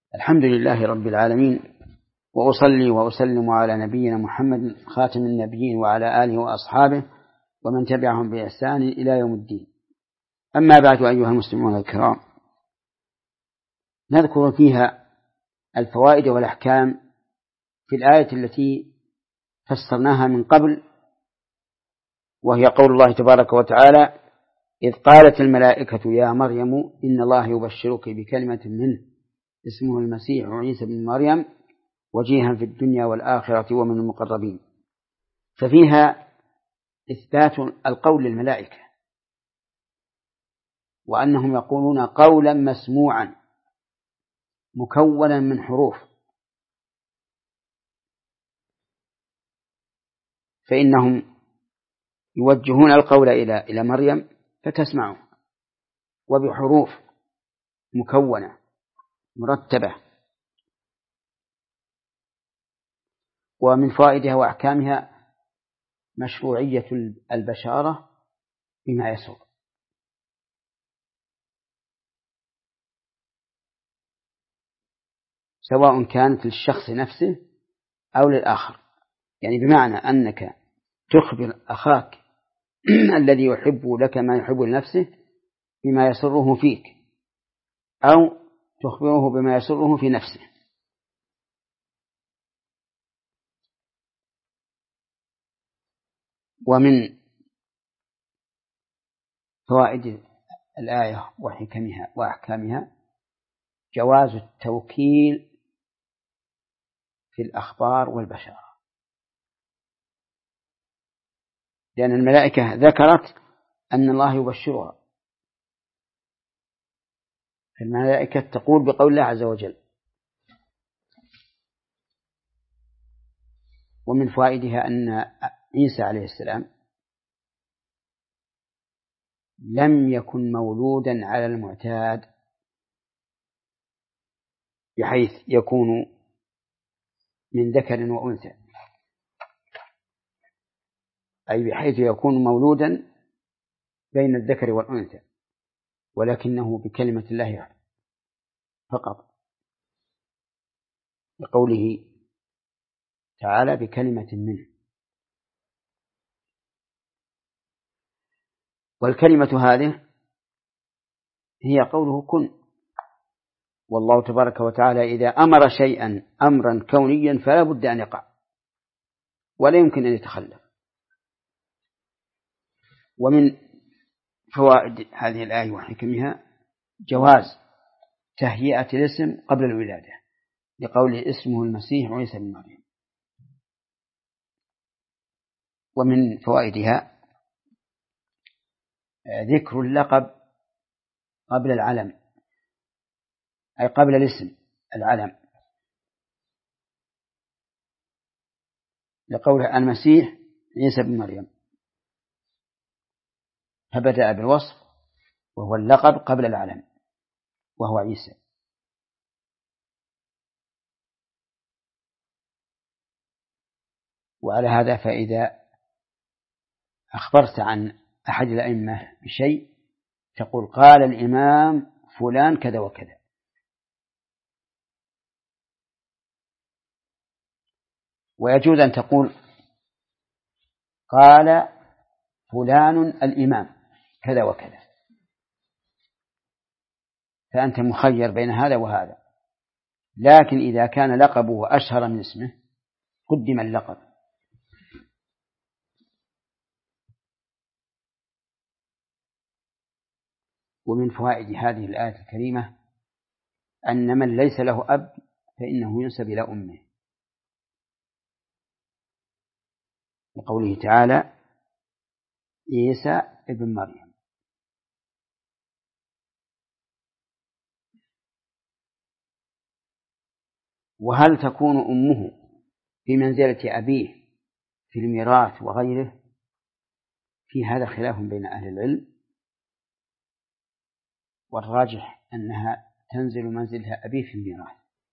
الحمد لله رب العالمين، وأصلي وأسلم على نبينا محمد خاتم النبيين وعلى آله وأصحابه ومن تبعهم بإحسان إلى يوم الدين. أما بعد، أيها المسلمون الكرام، نذكر فيها الفوائد والأحكام في الآية التي فسرناها من قبل، وهي قول الله تبارك وتعالى: إذ قالت الملائكة يا مريم إن الله يبشرك بكلمة منه اسمه المسيح عيسى بن مريم وجيها في الدنيا والآخرة ومن المقربين. ففيها إثبات القول للملائكة، وأنهم يقولون قولا مسموعا مكونا من حروف، فإنهم يوجهون القول إلى مريم فتسمعه، وبحروف مكونة مرتبة. ومن فوائدها وأحكامها مشروعية البشارة بما يسر، سواء كانت للشخص نفسه أو للآخر، يعني بمعنى أنك تخبر أخاك الذي يحب لك ما يحب لنفسه بما يسره فيك، أو تخبره بما يسره في نفسه. ومن فوائد الآية وحكمها وأحكامها جواز التوكيل في الأخبار والبشارة، لأن الملائكة ذكرت أن الله يبشرها، الملائكة تقول بقول الله عز وجل. ومن فوائدها أن عيسى عليه السلام لم يكن مولودا على المعتاد، بحيث يكون من ذكر وأنثى، أي بحيث يكون مولودا بين الذكر والأنثى، ولكنه بكلمة الله فقط، بقوله تعالى بكلمة منه. والكلمة هذه هي قوله كن، والله تبارك وتعالى إذا أمر شيئا أمرا كونيا فلا بد أن يقع ولا يمكن أن يتخلف. ومن فوائد هذه الآية وحكمها جواز تهيئة الاسم قبل الولادة، لقوله اسمه المسيح عيسى بن مريم. ومن فوائدها ذكر اللقب قبل العلم، أي قبل الاسم العلم، لقوله المسيح عيسى بن مريم، فبدأ بالوصف وهو اللقب قبل العلم وهو عيسى. وعلى هذا فإذا أخبرت عن أحد الأئمة بشيء تقول قال الإمام فلان كذا وكذا. ويجوز أن تقول قال فلان الإمام كذا وكذا، فأنت مخير بين هذا وهذا. لكن إذا كان لقبه أشهر من اسمه قدم اللقب. ومن فوائد هذه الآية الكريمة أن من ليس له أب فإنه ينسب إلى أمه، لقوله تعالى عيسى ابن مريم. وهل تكون أمه في منزلة أبيه في الميراث وغيره؟ في هذا خلاف بين أهل العلم، والراجح أنها تنزل منزلها أبيه في الميراث،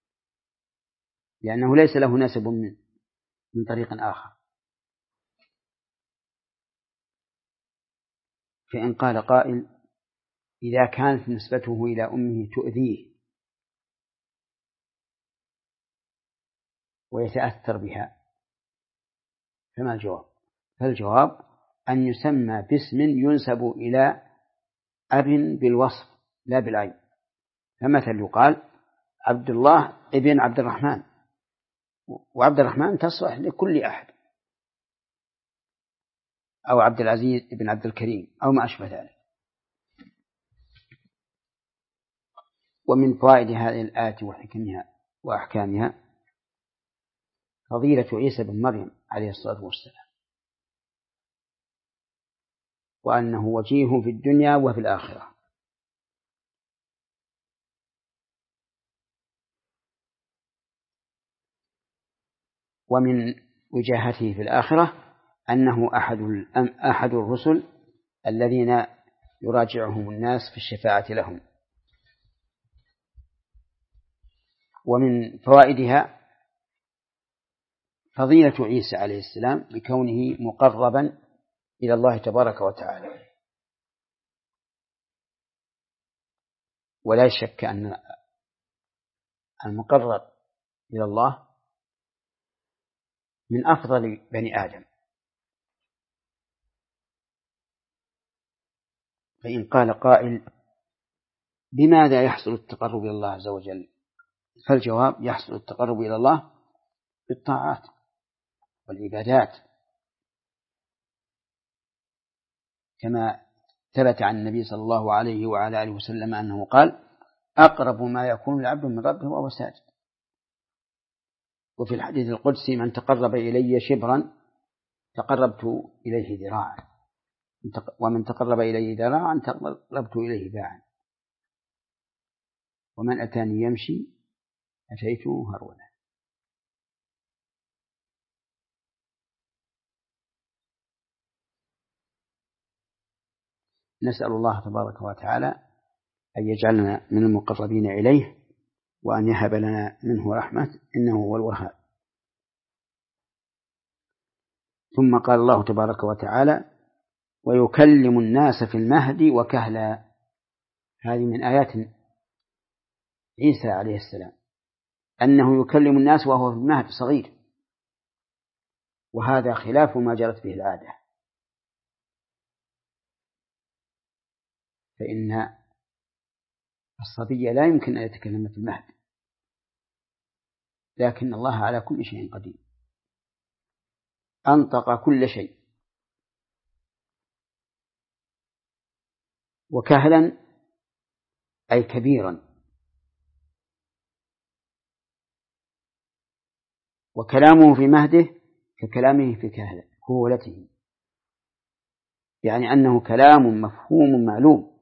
لأنه ليس له نسب من طريق آخر. فإن قال قائل إذا كانت نسبته إلى أمه تؤذيه ويتأثر بها، فما الجواب؟ فالجواب أن يسمى باسم ينسب إلى أب بالوصف لا بالعين. فمثل يقال عبد الله ابن عبد الرحمن، وعبد الرحمن تصلح لكل أحد، أو عبد العزيز ابن عبد الكريم أو ما أشبه ذلك. ومن فوائد هذه الآية وحكمها وأحكامها فضيلة عيسى بن مريم عليه الصلاة والسلام، وأنه وجيه في الدنيا وفي الآخرة. ومن وجاهته في الآخرة أنه أحد الرسل الذين يراجعهم الناس في الشفاعة لهم. ومن فوائدها فضيلة عيسى عليه السلام بكونه مقربا إلى الله تبارك وتعالى، ولا شك أن المقرب إلى الله من أفضل بني آدم. فإن قال قائل بماذا يحصل التقرب إلى الله عز وجل؟ فالجواب يحصل التقرب إلى الله بالطاعات والعبادات، كما ثبت عن النبي صلى الله عليه وعلى آله وسلم أنه قال أقرب ما يكون العبد من ربه وهو ساجد. وفي الحديث القدسي من تقرب إلي شبرا تقربت إليه ذراعا، ومن تقرب إلي ذراعا تقربت إليه باعا، ومن أتاني يمشي أتيته هرولا. نسأل الله تبارك وتعالى أن يجعلنا من المقربين إليه، وأن يهب لنا منه رحمة إنه هو الوهاب. ثم قال الله تبارك وتعالى ويكلم الناس في المهد وكهلا. هذه من آيات عيسى عليه السلام أنه يكلم الناس وهو في المهد صغير، وهذا خلاف ما جرت به العادة، فإن الصبي لا يمكن أن يتكلم في المهد، لكن الله على كل شيء قدير، أنطق كل شيء. وكهلا أي كبيرا، وكلامه في مهده ككلامه في كهولته، يعني أنه كلام مفهوم معلوم.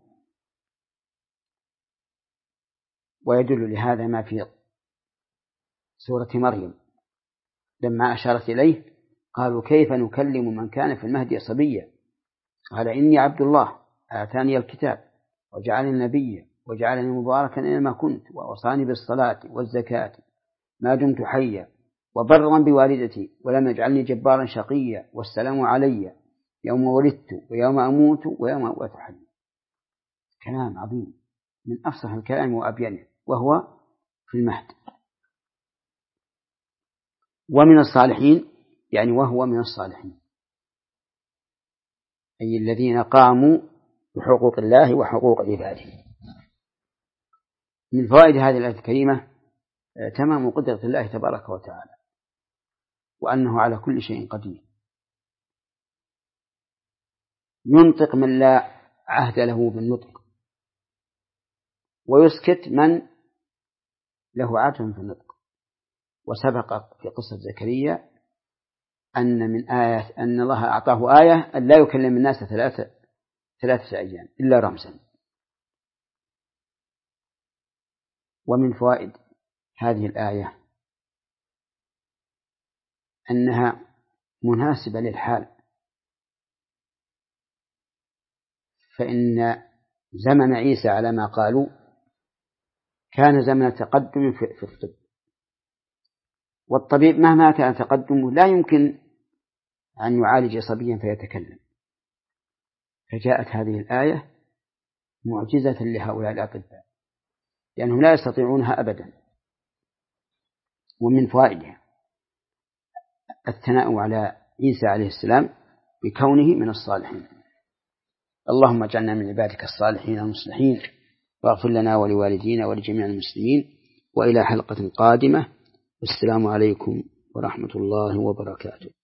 ويدل لهذا ما في سورة مريم لما أشارت إليه قالوا كيف نكلم من كان في المهد صبيا قال إني عبد الله آتاني الكتاب وجعلني نبيا وجعلني مباركا أينما كنت وأوصاني بالصلاة والزكاة ما دمت حيا وبرا بوالدتي ولم يجعلني جبارا شقيا والسلام علي يوم ولدت ويوم أموت ويوم أبعث حيا. كلام عظيم من أفصح الكلام وأبينه، وهو في المهد. ومن الصالحين يعني وهو من الصالحين، أي الذين قاموا بحقوق الله وحقوق عباده. من فوائد هذه الآية الكريمة تمام قدرة الله تبارك وتعالى، وأنه على كل شيء قدير، ينطق من لا عهد له بالنطق، ويسكت من له عهد في النطق. وسبق في قصة زكريا أن من آيات أن الله أعطاه آية أن لا يكلم الناس ثلاثة أيام إلا رمزا. ومن فوائد هذه الآية أنها مناسبة للحال، فإن زمن عيسى على ما قالوا كان زمن تقدم في الطب، والطبيب مهما كان تقدمه لا يمكن أن يعالج صبيا فيتكلم، فجاءت هذه الآية معجزة لهؤلاء الأطباء لأنهم لا يستطيعونها أبدا. ومن فوائدها الثناء على عيسى عليه السلام بكونه من الصالحين. اللهم اجعلنا من عبادك الصالحين المصلحين، واغفر لنا ولوالدينا ولجميع المسلمين، وإلى حلقة قادمة، والسلام عليكم ورحمة الله وبركاته.